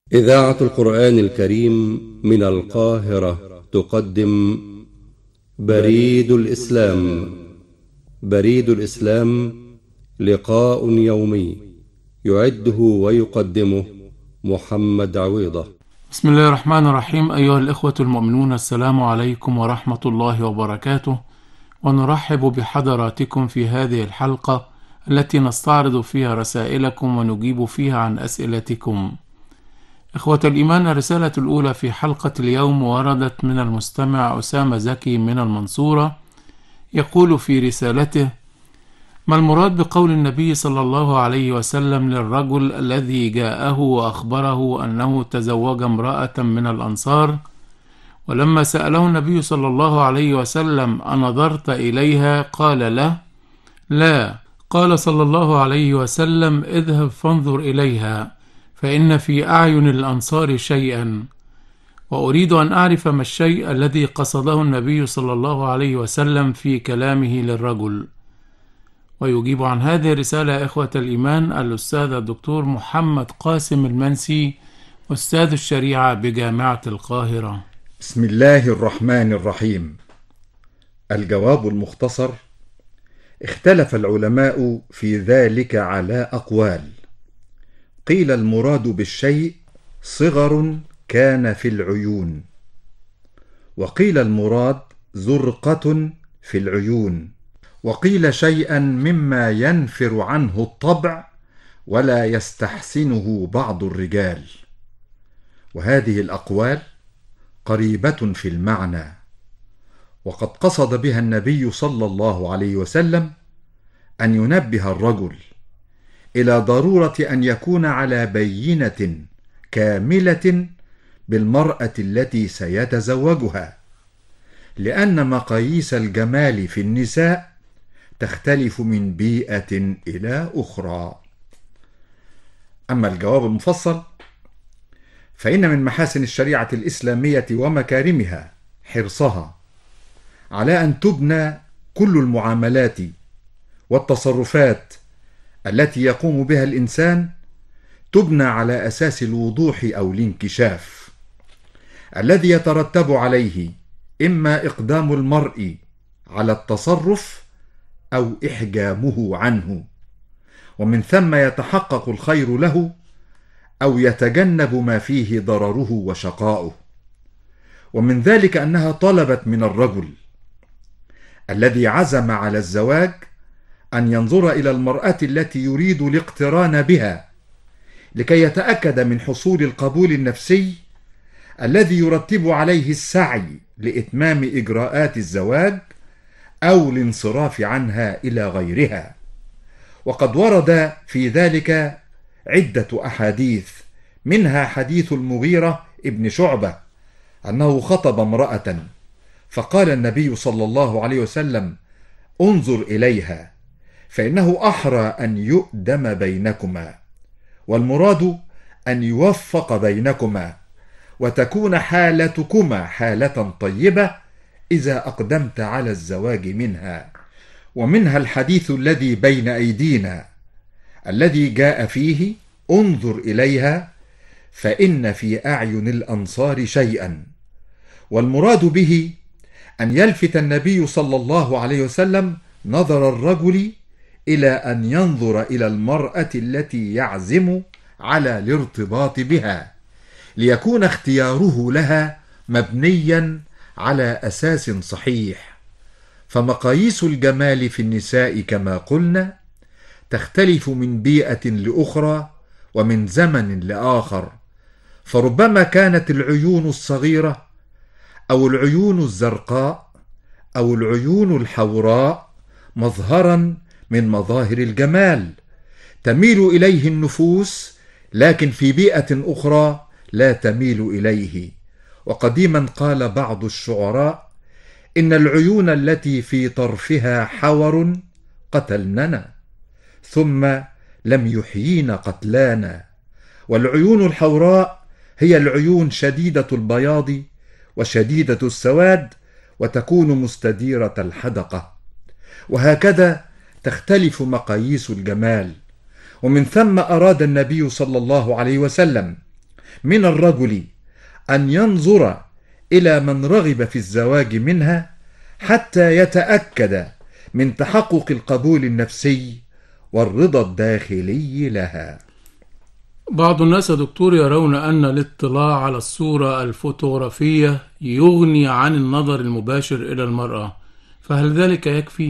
إذاعة القرآن الكريم من القاهرة تقدم بريد الإسلام. بريد الإسلام لقاء يومي يعده ويقدمه محمد عويضة. بسم الله الرحمن الرحيم. أيها الإخوة المؤمنون، السلام عليكم ورحمة الله وبركاته، ونرحب بحضراتكم في هذه الحلقة التي نستعرض فيها رسائلكم ونجيب فيها عن أسئلتكم. إخوة الإيمان، الرسالة الأولى في حلقة اليوم وردت من المستمع أسامة زكي من المنصورة. يقول في رسالته: ما المراد بقول النبي صلى الله عليه وسلم للرجل الذي جاءه وأخبره أنه تزوج امرأة من الأنصار، ولما سأله النبي صلى الله عليه وسلم أنظرت إليها؟ قال له: لا. قال صلى الله عليه وسلم: اذهب فانظر إليها، فإن في أعين الأنصار شيئا. وأريد أن أعرف ما الشيء الذي قصده النبي صلى الله عليه وسلم في كلامه للرجل. ويجيب عن هذه الرسالة إخوة الإيمان الأستاذ الدكتور محمد قاسم المنسي، أستاذ الشريعة بجامعة القاهرة. بسم الله الرحمن الرحيم. الجواب المختصر: اختلف العلماء في ذلك على أقوال. قيل المراد بالشيء صغر كان في العيون، وقيل المراد زرقة في العيون، وقيل شيئا مما ينفر عنه الطبع ولا يستحسنه بعض الرجال. وهذه الأقوال قريبة في المعنى، وقد قصد بها النبي صلى الله عليه وسلم أن ينبه الرجل إلى ضرورة أن يكون على بينة كاملة بالمرأة التي سيتزوجها، لأن مقاييس الجمال في النساء تختلف من بيئة إلى أخرى. أما الجواب المفصل، فإن من محاسن الشريعة الإسلامية ومكارمها حرصها على أن تبنى كل المعاملات والتصرفات التي يقوم بها الإنسان تبنى على أساس الوضوح أو الانكشاف الذي يترتب عليه إما إقدام المرء على التصرف أو إحجامه عنه، ومن ثم يتحقق الخير له أو يتجنب ما فيه ضرره وشقاؤه. ومن ذلك أنها طلبت من الرجل الذي عزم على الزواج أن ينظر إلى المرأة التي يريد الاقتران بها لكي يتأكد من حصول القبول النفسي الذي يرتب عليه السعي لإتمام إجراءات الزواج أو الانصراف عنها إلى غيرها. وقد ورد في ذلك عدة أحاديث، منها حديث المغيرة ابن شعبة أنه خطب امرأة فقال النبي صلى الله عليه وسلم: انظر إليها فإنه أحرى أن يؤدم بينكما، والمراد أن يوفق بينكما وتكون حالتكما حالة طيبة إذا أقدمت على الزواج منها. ومنها الحديث الذي بين أيدينا الذي جاء فيه: انظر إليها فإن في أعين الأنصار شيئا. والمراد به أن يلفت النبي صلى الله عليه وسلم نظر الرجل إلى أن ينظر إلى المرأة التي يعزم على الارتباط بها، ليكون اختياره لها مبنيا على أساس صحيح. فمقاييس الجمال في النساء كما قلنا تختلف من بيئة لأخرى ومن زمن لآخر، فربما كانت العيون الصغيرة أو العيون الزرقاء أو العيون الحوراء مظهرا من مظاهر الجمال تميل إليه النفوس، لكن في بيئة أخرى لا تميل إليه. وقديما قال بعض الشعراء: إن العيون التي في طرفها حور قتلننا ثم لم يحيين قتلانا. والعيون الحوراء هي العيون شديدة البياض وشديدة السواد، وتكون مستديرة الحدقة. وهكذا تختلف مقاييس الجمال. ومن ثم أراد النبي صلى الله عليه وسلم من الرجل أن ينظر إلى من رغب في الزواج منها حتى يتأكد من تحقق القبول النفسي والرضا الداخلي لها. بعض الناس يا دكتور يرون أن الاطلاع على الصورة الفوتوغرافية يغني عن النظر المباشر إلى المرأة، فهل ذلك يكفي؟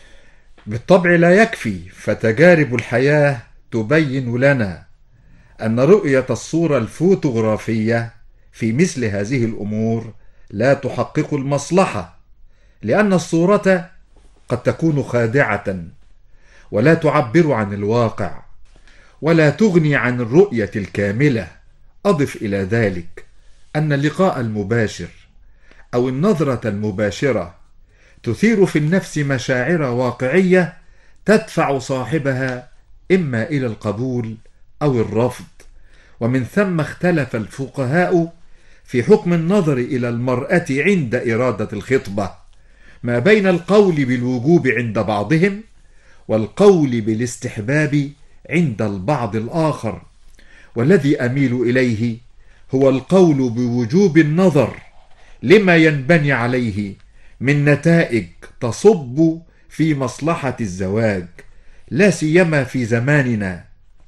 بالطبع لا يكفي، فتجارب الحياة تبين لنا أن رؤية الصورة الفوتوغرافية في مثل هذه الأمور لا تحقق المصلحة، لأن الصورة قد تكون خادعة ولا تعبر عن الواقع ولا تغني عن الرؤية الكاملة. أضف إلى ذلك أن اللقاء المباشر أو النظرة المباشرة تثير في النفس مشاعر واقعية تدفع صاحبها إما إلى القبول أو الرفض، ومن ثم اختلف الفقهاء في حكم النظر إلى المرأة عند إرادة الخطبة ما بين القول بالوجوب عند بعضهم والقول بالاستحباب عند البعض الآخر، والذي أميل إليه هو القول بوجوب النظر لما ينبني عليه من نتائج تصب في مصلحة الزواج، لا سيما في زماننا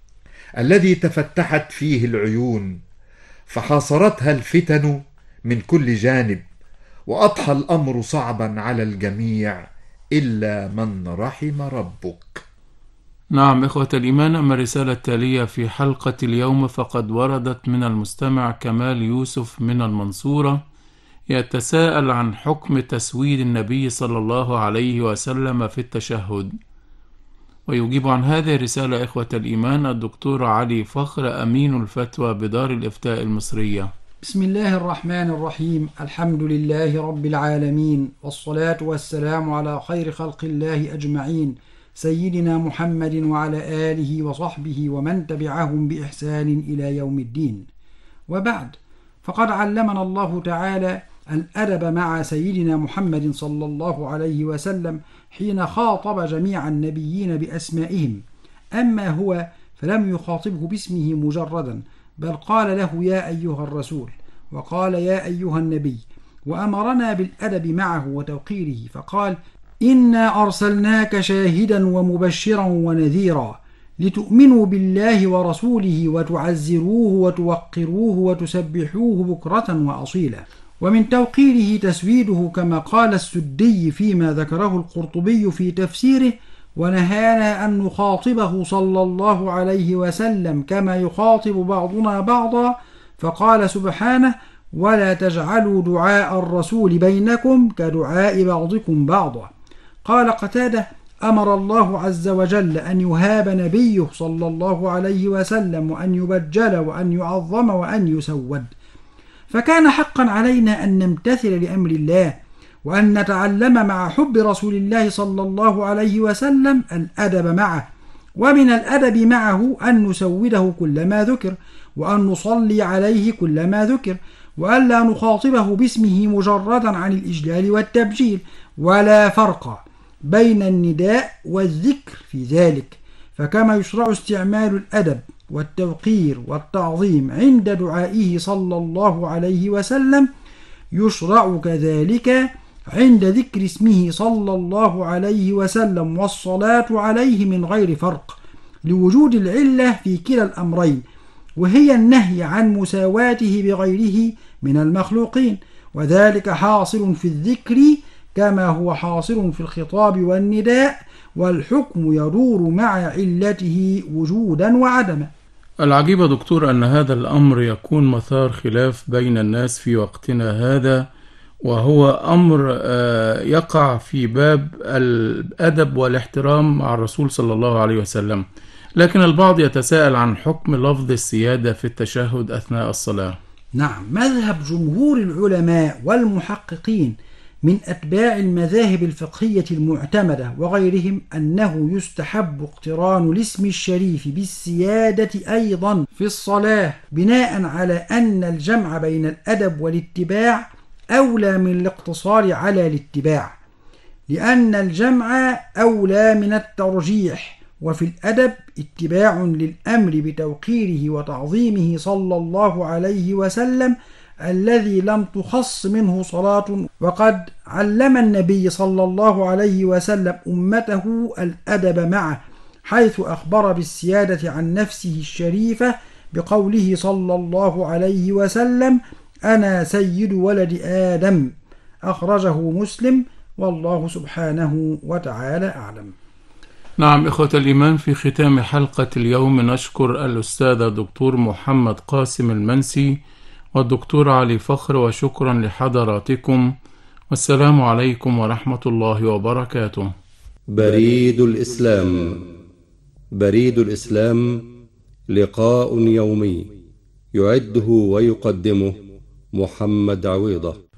الذي تفتحت فيه العيون فحاصرتها الفتن من كل جانب، وأضحى الأمر صعبا على الجميع إلا من رحم ربك. نعم إخوة الإيمان، أما الرسالة التالية في حلقة اليوم فقد وردت من المستمع كمال يوسف من المنصورة، يتساءل عن حكم تسويد النبي صلى الله عليه وسلم في التشهد. ويجيب عن هذه الرسالة إخوة الإيمان الدكتور علي فخر أمين الفتوى بدار الإفتاء المصرية. بسم الله الرحمن الرحيم. الحمد لله رب العالمين، والصلاة والسلام على خير خلق الله أجمعين، سيدنا محمد وعلى آله وصحبه ومن تبعهم بإحسان إلى يوم الدين. وبعد، فقد علمنا الله تعالى الأدب مع سيدنا محمد صلى الله عليه وسلم حين خاطب جميع النبيين بأسمائهم، أما هو فلم يخاطبه باسمه مجردا، بل قال له يا أيها الرسول، وقال يا أيها النبي، وأمرنا بالأدب معه وتوقيره، فقال إنا أرسلناك شاهدا ومبشرا ونذيرا لتؤمنوا بالله ورسوله وتعزروه وتوقروه وتسبحوه بكرة وأصيلا. ومن توقيره تسويده كما قال السدي فيما ذكره القرطبي في تفسيره: ونهانا أن نخاطبه صلى الله عليه وسلم كما يخاطب بعضنا بعضا، فقال سبحانه: ولا تجعلوا دعاء الرسول بينكم كدعاء بعضكم بعضا. قال قتادة: أمر الله عز وجل أن يهاب نبيه صلى الله عليه وسلم وأن يبجل وأن يعظم وأن يسود، فكان حقا علينا أن نمتثل لأمر الله وأن نتعلم مع حب رسول الله صلى الله عليه وسلم الأدب معه، ومن الأدب معه أن نسوده كلما ذكر، وأن نصلي عليه كلما ذكر، وأن لا نخاطبه باسمه مجردا عن الإجلال والتبجيل، ولا فرق بين النداء والذكر في ذلك، فكما يشرع استعمال الأدب والتوقير والتعظيم عند دعائه صلى الله عليه وسلم، يشرع كذلك عند ذكر اسمه صلى الله عليه وسلم والصلاة عليه من غير فرق، لوجود العلة في كلا الأمرين، وهي النهي عن مساواته بغيره من المخلوقين، وذلك حاصل في الذكر كما هو حاصل في الخطاب والنداء، والحكم يدور مع علته وجودا وعدما. العجيب دكتور أن هذا الأمر يكون مثار خلاف بين الناس في وقتنا هذا، وهو أمر يقع في باب الأدب والاحترام مع الرسول صلى الله عليه وسلم، لكن البعض يتساءل عن حكم لفظ السيادة في التشهد أثناء الصلاة. نعم، مذهب جمهور العلماء والمحققين من أتباع المذاهب الفقهية المعتمدة وغيرهم أنه يستحب اقتران الاسم الشريف بالسيادة أيضا في الصلاة، بناء على أن الجمع بين الأدب والاتباع أولى من الاقتصار على الاتباع، لأن الجمع أولى من الترجيح، وفي الأدب اتباع للأمر بتوقيره وتعظيمه صلى الله عليه وسلم الذي لم تخص منه صلاة، وقد علم النبي صلى الله عليه وسلم أمته الأدب معه، حيث أخبر بالسيادة عن نفسه الشريفة بقوله صلى الله عليه وسلم: أنا سيد ولد آدم، أخرجه مسلم، والله سبحانه وتعالى أعلم. نعم إخوة الإيمان، في ختام حلقة اليوم نشكر الأستاذ الدكتور محمد قاسم المنسي والدكتور علي فخر، وشكرا لحضراتكم، والسلام عليكم ورحمة الله وبركاته. بريد الإسلام. بريد الإسلام لقاء يومي يعده ويقدمه محمد عويضة.